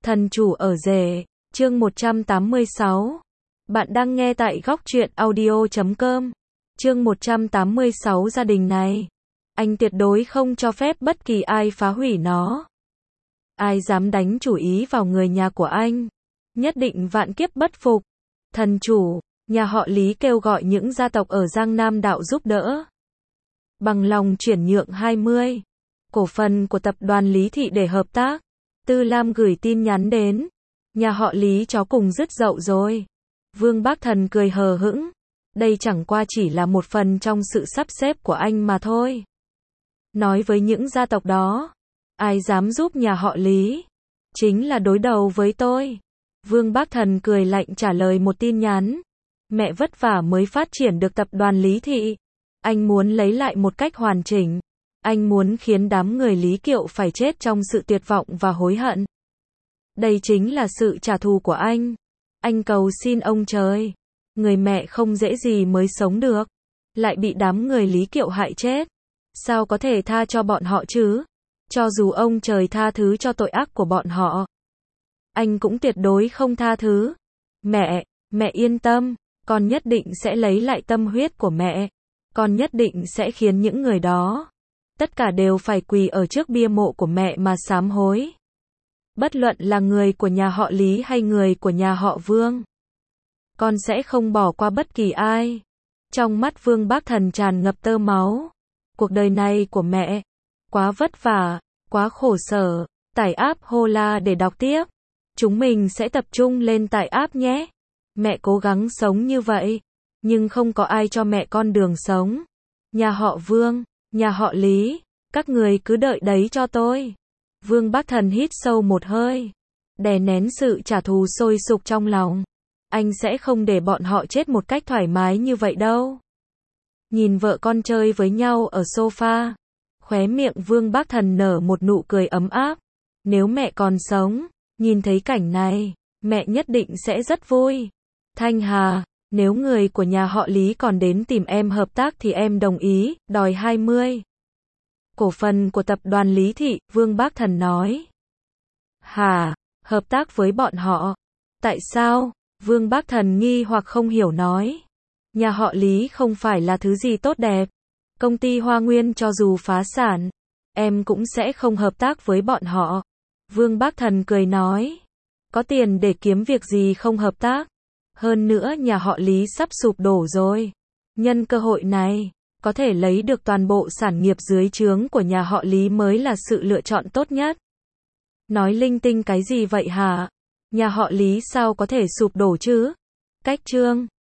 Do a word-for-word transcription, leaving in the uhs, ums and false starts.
Thần chủ ở rể, chương một trăm tám mươi sáu. Bạn đang nghe tại góc truyện audio chấm com. Chương một trăm tám mươi sáu gia đình này. Anh tuyệt đối không cho phép bất kỳ ai phá hủy nó. Ai dám đánh chủ ý vào người nhà của anh, nhất định vạn kiếp bất phục. Thần chủ, nhà họ Lý kêu gọi những gia tộc ở Giang Nam Đạo giúp đỡ. Bằng lòng chuyển nhượng hai mươi cổ phần của tập đoàn Lý Thị để hợp tác. Tư Lam gửi tin nhắn đến. Nhà họ Lý chó cùng dứt dậu rồi. Vương Bác Thần cười hờ hững. Đây chẳng qua chỉ là một phần trong sự sắp xếp của anh mà thôi. Nói với những gia tộc đó, ai dám giúp nhà họ Lý, chính là đối đầu với tôi. Vương Bác Thần cười lạnh trả lời một tin nhắn. Mẹ vất vả mới phát triển được tập đoàn Lý Thị. Anh muốn lấy lại một cách hoàn chỉnh. Anh muốn khiến đám người Lý Kiệu phải chết trong sự tuyệt vọng và hối hận. Đây chính là sự trả thù của anh. Anh cầu xin ông trời. Người mẹ không dễ gì mới sống được. Lại bị đám người Lý Kiệu hại chết. Sao có thể tha cho bọn họ chứ? Cho dù ông trời tha thứ cho tội ác của bọn họ, anh cũng tuyệt đối không tha thứ. Mẹ, mẹ yên tâm. Con nhất định sẽ lấy lại tâm huyết của mẹ. Con nhất định sẽ khiến những người đó, tất cả đều phải quỳ ở trước bia mộ của mẹ mà sám hối. Bất luận là người của nhà họ Lý hay người của nhà họ Vương, con sẽ không bỏ qua bất kỳ ai. Trong mắt Vương Bác Thần tràn ngập tơ máu. Cuộc đời này của mẹ, quá vất vả, quá khổ sở. Tải app Hola để đọc tiếp. Chúng mình sẽ tập trung lên tải app nhé. Mẹ cố gắng sống như vậy, nhưng không có ai cho mẹ con đường sống. Nhà họ Vương, nhà họ Lý, các người cứ đợi đấy cho tôi. Vương Bác Thần hít sâu một hơi, đè nén sự trả thù sôi sục trong lòng. Anh sẽ không để bọn họ chết một cách thoải mái như vậy đâu. Nhìn vợ con chơi với nhau ở sofa, khóe miệng Vương Bác Thần nở một nụ cười ấm áp. Nếu mẹ còn sống, nhìn thấy cảnh này, mẹ nhất định sẽ rất vui. Thanh Hà, nếu người của nhà họ Lý còn đến tìm em hợp tác thì em đồng ý, đòi hai mươi cổ phần của tập đoàn Lý Thị, Vương Bác Thần nói. Hả, hợp tác với bọn họ? Tại sao? Vương Bác Thần nghi hoặc không hiểu nói. Nhà họ Lý không phải là thứ gì tốt đẹp. Công ty Hoa Nguyên cho dù phá sản, em cũng sẽ không hợp tác với bọn họ. Vương Bác Thần cười nói. Có tiền để kiếm việc gì không hợp tác. Hơn nữa nhà họ Lý sắp sụp đổ rồi. Nhân cơ hội này, có thể lấy được toàn bộ sản nghiệp dưới trướng của nhà họ Lý mới là sự lựa chọn tốt nhất. Nói linh tinh cái gì vậy hả? Nhà họ Lý sao có thể sụp đổ chứ? Cách chương